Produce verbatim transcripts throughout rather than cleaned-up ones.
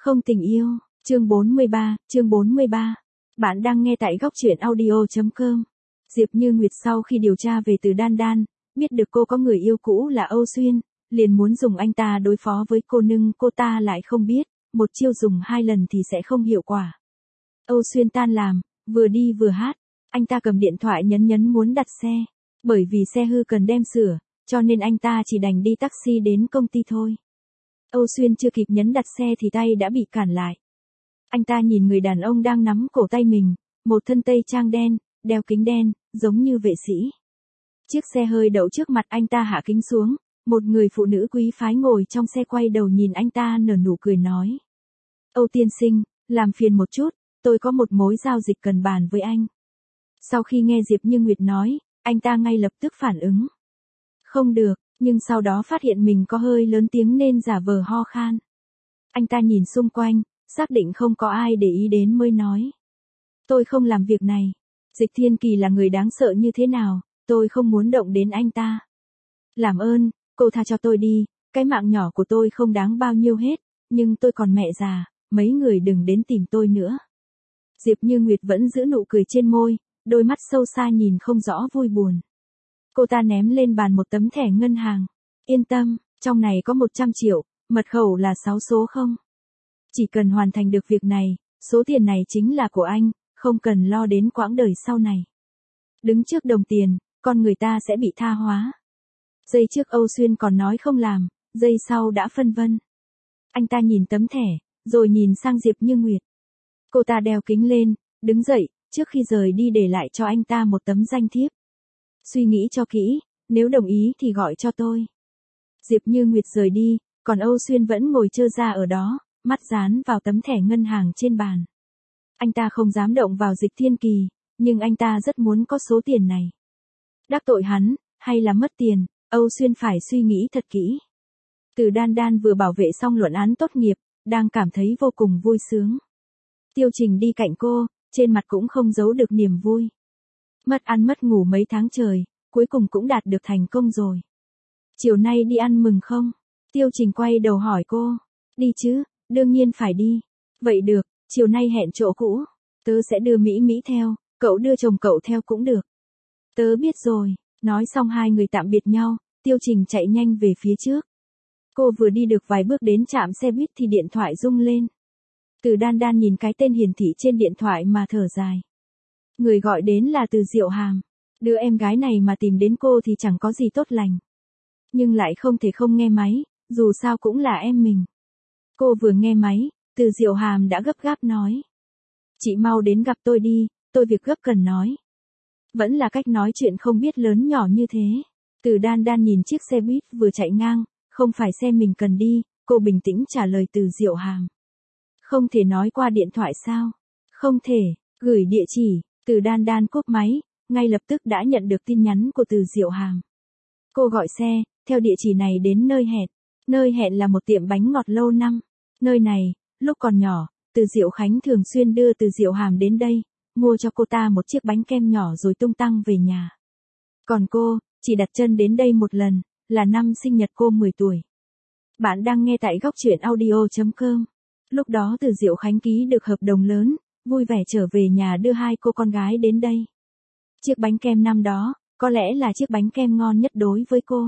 Không tình yêu, chương bốn mươi ba, chương bốn mươi ba. Bạn đang nghe tại góc truyện audio chấm com. Diệp Như Nguyệt sau khi điều tra về Từ Đan Đan, biết được cô có người yêu cũ là Âu Xuyên, liền muốn dùng anh ta đối phó với cô, nhưng cô ta lại không biết, một chiêu dùng hai lần thì sẽ không hiệu quả. Âu Xuyên tan làm, vừa đi vừa hát, anh ta cầm điện thoại nhấn nhấn muốn đặt xe, bởi vì xe hư cần đem sửa, cho nên anh ta chỉ đành đi taxi đến công ty thôi. Âu Xuyên chưa kịp nhấn đặt xe thì tay đã bị cản lại. Anh ta nhìn người đàn ông đang nắm cổ tay mình, một thân tây trang đen, đeo kính đen, giống như vệ sĩ. Chiếc xe hơi đậu trước mặt anh ta hạ kính xuống, một người phụ nữ quý phái ngồi trong xe quay đầu nhìn anh ta nở nụ cười nói. Âu tiên sinh, làm phiền một chút, tôi có một mối giao dịch cần bàn với anh. Sau khi nghe Diệp Như Nguyệt nói, anh ta ngay lập tức phản ứng. Không được, nhưng sau đó phát hiện mình có hơi lớn tiếng nên giả vờ ho khan. Anh ta nhìn xung quanh, xác định không có ai để ý đến mới nói. Tôi không làm việc này. Dịch Thiên Kỳ là người đáng sợ như thế nào, tôi không muốn động đến anh ta. Làm ơn, cô tha cho tôi đi, cái mạng nhỏ của tôi không đáng bao nhiêu hết, nhưng tôi còn mẹ già, mấy người đừng đến tìm tôi nữa. Diệp Như Nguyệt vẫn giữ nụ cười trên môi, đôi mắt sâu xa nhìn không rõ vui buồn. Cô ta ném lên bàn một tấm thẻ ngân hàng. Yên tâm, trong này có một trăm triệu, mật khẩu là sáu số không. Chỉ cần hoàn thành được việc này, số tiền này chính là của anh, không cần lo đến quãng đời sau này. Đứng trước đồng tiền, con người ta sẽ bị tha hóa. Giây trước Âu Xuyên còn nói không làm, giây sau đã phân vân. Anh ta nhìn tấm thẻ, rồi nhìn sang Diệp Như Nguyệt. Cô ta đeo kính lên, đứng dậy, trước khi rời đi để lại cho anh ta một tấm danh thiếp. Suy nghĩ cho kỹ, nếu đồng ý thì gọi cho tôi. Diệp Như Nguyệt rời đi, còn Âu Xuyên vẫn ngồi trơ ra ở đó, mắt dán vào tấm thẻ ngân hàng trên bàn. Anh ta không dám động vào Dịch Thiên Kỳ, nhưng anh ta rất muốn có số tiền này. Đắc tội hắn, hay là mất tiền, Âu Xuyên phải suy nghĩ thật kỹ. Từ Đan Đan vừa bảo vệ xong luận án tốt nghiệp, đang cảm thấy vô cùng vui sướng. Tiêu Trình đi cạnh cô, trên mặt cũng không giấu được niềm vui. Mất ăn mất ngủ mấy tháng trời, cuối cùng cũng đạt được thành công rồi. Chiều nay đi ăn mừng không? Tiêu Trình quay đầu hỏi cô. Đi chứ, đương nhiên phải đi. Vậy được, chiều nay hẹn chỗ cũ. Tớ sẽ đưa Mỹ Mỹ theo, cậu đưa chồng cậu theo cũng được. Tớ biết rồi. Nói xong hai người tạm biệt nhau, Tiêu Trình chạy nhanh về phía trước. Cô vừa đi được vài bước đến trạm xe buýt thì điện thoại rung lên. Từ Đan Đan nhìn cái tên hiển thị trên điện thoại mà thở dài. Người gọi đến là Từ Diệu Hàm. Đứa em gái này mà tìm đến cô thì chẳng có gì tốt lành. Nhưng lại không thể không nghe máy, dù sao cũng là em mình. Cô vừa nghe máy, Từ Diệu Hàm đã gấp gáp nói. Chị mau đến gặp tôi đi, tôi việc gấp cần nói. Vẫn là cách nói chuyện không biết lớn nhỏ như thế. Từ Đan Đan nhìn chiếc xe buýt vừa chạy ngang, không phải xe mình cần đi, cô bình tĩnh trả lời Từ Diệu Hàm. Không thể nói qua điện thoại sao? Không thể, gửi địa chỉ. Từ Đan Đan cúp máy, ngay lập tức đã nhận được tin nhắn của Từ Diệu Hàm. Cô gọi xe, theo địa chỉ này đến nơi hẹn. Nơi hẹn là một tiệm bánh ngọt lâu năm. Nơi này, lúc còn nhỏ, Từ Diệu Khánh thường xuyên đưa Từ Diệu Hàm đến đây, mua cho cô ta một chiếc bánh kem nhỏ rồi tung tăng về nhà. Còn cô, chỉ đặt chân đến đây một lần, là năm sinh nhật cô mười tuổi. Bạn đang nghe tại góc truyện audio chấm com. Lúc đó Từ Diệu Khánh ký được hợp đồng lớn, vui vẻ trở về nhà đưa hai cô con gái đến đây. Chiếc bánh kem năm đó, có lẽ là chiếc bánh kem ngon nhất đối với cô.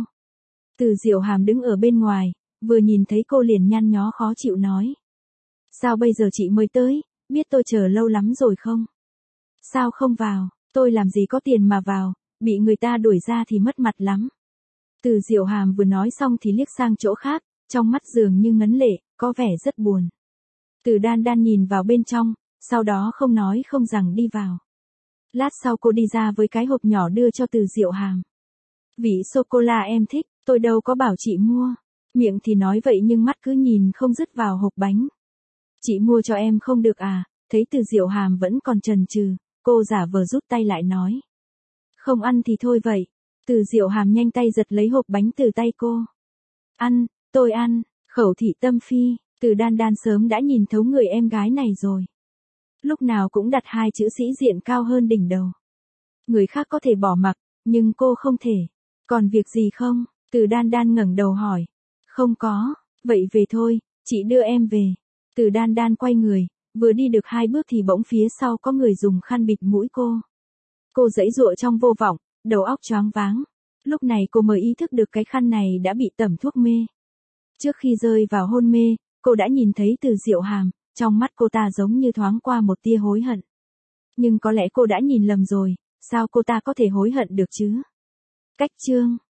Từ Diệu Hàm đứng ở bên ngoài, vừa nhìn thấy cô liền nhăn nhó khó chịu nói. Sao bây giờ chị mới tới, biết tôi chờ lâu lắm rồi không? Sao không vào, tôi làm gì có tiền mà vào, bị người ta đuổi ra thì mất mặt lắm. Từ Diệu Hàm vừa nói xong thì liếc sang chỗ khác, trong mắt dường như ngấn lệ, có vẻ rất buồn. Từ Đan Đan nhìn vào bên trong, sau đó không nói không rằng đi vào. Lát sau cô đi ra với cái hộp nhỏ đưa cho Từ Diệu Hàm. Vị sô-cô-la em thích, tôi đâu có bảo chị mua. Miệng thì nói vậy nhưng mắt cứ nhìn không dứt vào hộp bánh. Chị mua cho em không được à? Thấy Từ Diệu Hàm vẫn còn chần chừ, cô giả vờ rút tay lại nói. Không ăn thì thôi vậy. Từ Diệu Hàm nhanh tay giật lấy hộp bánh từ tay cô. Ăn, tôi ăn, khẩu thị tâm phi. Từ Đan Đan sớm đã nhìn thấu người em gái này rồi. Lúc nào cũng đặt hai chữ sĩ diện cao hơn đỉnh đầu. Người khác có thể bỏ mặc, nhưng cô không thể. Còn việc gì không? Từ Đan Đan ngẩng đầu hỏi. Không có, vậy về thôi, chị đưa em về. Từ Đan Đan quay người, vừa đi được hai bước thì bỗng phía sau có người dùng khăn bịt mũi cô. Cô giãy giụa trong vô vọng, đầu óc choáng váng. Lúc này cô mới ý thức được cái khăn này đã bị tẩm thuốc mê. Trước khi rơi vào hôn mê, cô đã nhìn thấy Từ Diệu Hàm, trong mắt cô ta giống như thoáng qua một tia hối hận. Nhưng có lẽ cô đã nhìn lầm rồi, sao cô ta có thể hối hận được chứ? Cách chương